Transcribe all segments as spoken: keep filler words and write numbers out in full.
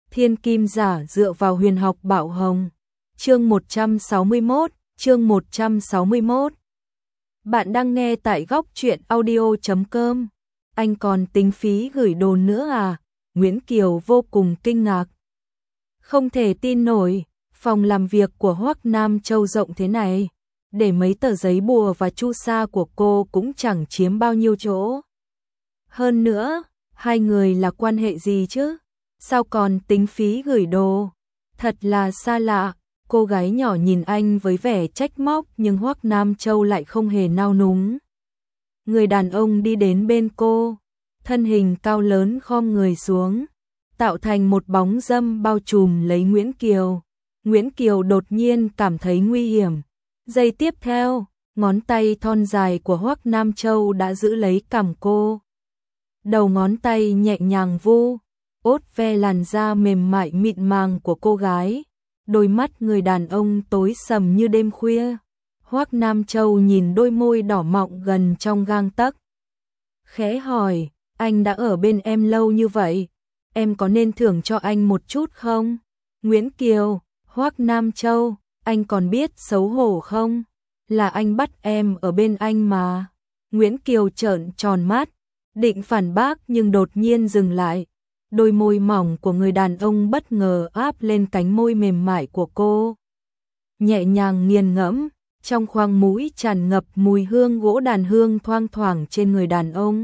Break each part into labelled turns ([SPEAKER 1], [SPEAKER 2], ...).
[SPEAKER 1] Thiên kim giả dựa vào huyền học bảo hồng. Chương một trăm sáu mươi mốt, chương một trăm sáu mươi mốt. Bạn đang nghe tại góc truyện audio chấm com. Anh còn tính phí gửi đồ nữa à? Nguyễn Kiều vô cùng kinh ngạc. Không thể tin nổi, phòng làm việc của Hoắc Nam Châu rộng thế này, để mấy tờ giấy bùa và chu sa của cô cũng chẳng chiếm bao nhiêu chỗ. Hơn nữa, hai người là quan hệ gì chứ? Sao còn tính phí gửi đồ? Thật là xa lạ. Cô gái nhỏ nhìn anh với vẻ trách móc, nhưng Hoắc Nam Châu lại không hề nao núng. Người đàn ông đi đến bên cô, thân hình cao lớn khom người xuống, tạo thành một bóng râm bao trùm lấy Nguyễn Kiều. Nguyễn Kiều đột nhiên cảm thấy nguy hiểm. Giây tiếp theo, ngón tay thon dài của Hoắc Nam Châu đã giữ lấy cằm cô. Đầu ngón tay nhẹ nhàng vu, ốt ve làn da mềm mại mịn màng của cô gái. Đôi mắt người đàn ông tối sầm như đêm khuya. Hoắc Nam Châu nhìn đôi môi đỏ mọng gần trong gang tấc, khẽ hỏi, anh đã ở bên em lâu như vậy, em có nên thưởng cho anh một chút không? Nguyễn Kiều, Hoắc Nam Châu, anh còn biết xấu hổ không? Là anh bắt em ở bên anh mà. Nguyễn Kiều trợn tròn mắt, định phản bác nhưng đột nhiên dừng lại. Đôi môi mỏng của người đàn ông bất ngờ áp lên cánh môi mềm mại của cô. Nhẹ nhàng nghiền ngẫm, trong khoang mũi tràn ngập mùi hương gỗ đàn hương thoang thoảng trên người đàn ông.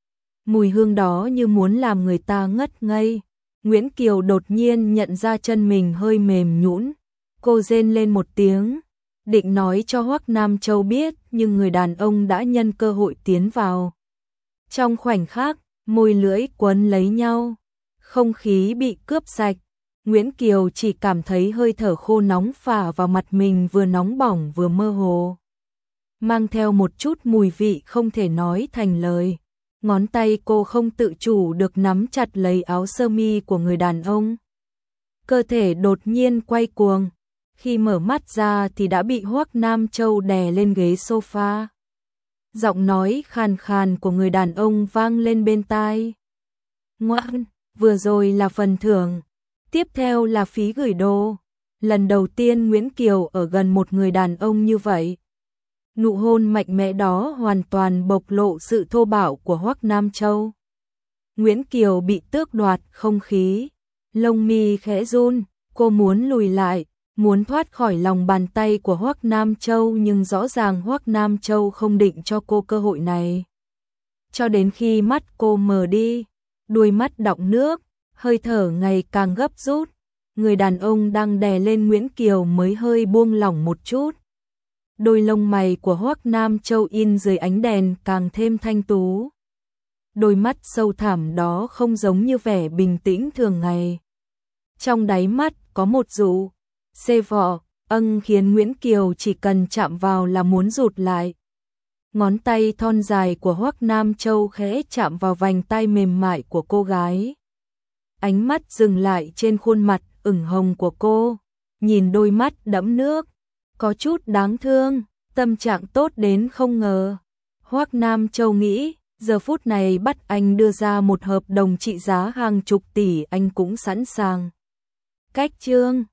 [SPEAKER 1] Mùi hương đó như muốn làm người ta ngất ngây. Nguyễn Kiều đột nhiên nhận ra chân mình hơi mềm nhũn. Cô rên lên một tiếng, định nói cho Hoắc Nam Châu biết, nhưng người đàn ông đã nhân cơ hội tiến vào. Trong khoảnh khắc, môi lưỡi quấn lấy nhau, không khí bị cướp sạch. Nguyễn Kiều chỉ cảm thấy hơi thở khô nóng phả vào mặt mình, vừa nóng bỏng vừa mơ hồ, mang theo một chút mùi vị không thể nói thành lời. Ngón tay cô không tự chủ được nắm chặt lấy áo sơ mi của người đàn ông. Cơ thể đột nhiên quay cuồng. Khi mở mắt ra thì đã bị Hoắc Nam Châu đè lên ghế sofa. Giọng nói khàn khàn của người đàn ông vang lên bên tai. Ngoan, vừa rồi là phần thưởng, tiếp theo là phí gửi đồ. Lần đầu tiên Nguyễn Kiều ở gần một người đàn ông như vậy. Nụ hôn mạnh mẽ đó hoàn toàn bộc lộ sự thô bạo của Hoắc Nam Châu. Nguyễn Kiều bị tước đoạt không khí, lông mi khẽ run, cô muốn lùi lại, muốn thoát khỏi lòng bàn tay của Hoắc Nam Châu, nhưng rõ ràng Hoắc Nam Châu không định cho cô cơ hội này. Cho đến khi mắt cô mờ đi, đuôi mắt đọng nước, hơi thở ngày càng gấp rút, người đàn ông đang đè lên Nguyễn Kiều mới hơi buông lỏng một chút. Đôi lông mày của Hoắc Nam Châu in dưới ánh đèn càng thêm thanh tú. Đôi mắt sâu thẳm đó không giống như vẻ bình tĩnh thường ngày. Trong đáy mắt có một dụ xê vọ âng khiến Nguyễn Kiều chỉ cần chạm vào là muốn rụt lại. Ngón tay thon dài của Hoắc Nam Châu khẽ chạm vào vành tai mềm mại của cô gái. Ánh mắt dừng lại trên khuôn mặt ửng hồng của cô, nhìn đôi mắt đẫm nước, có chút đáng thương, tâm trạng tốt đến không ngờ. Hoắc Nam Châu nghĩ, giờ phút này bắt anh đưa ra một hợp đồng trị giá hàng chục tỷ anh cũng sẵn sàng. Cách chương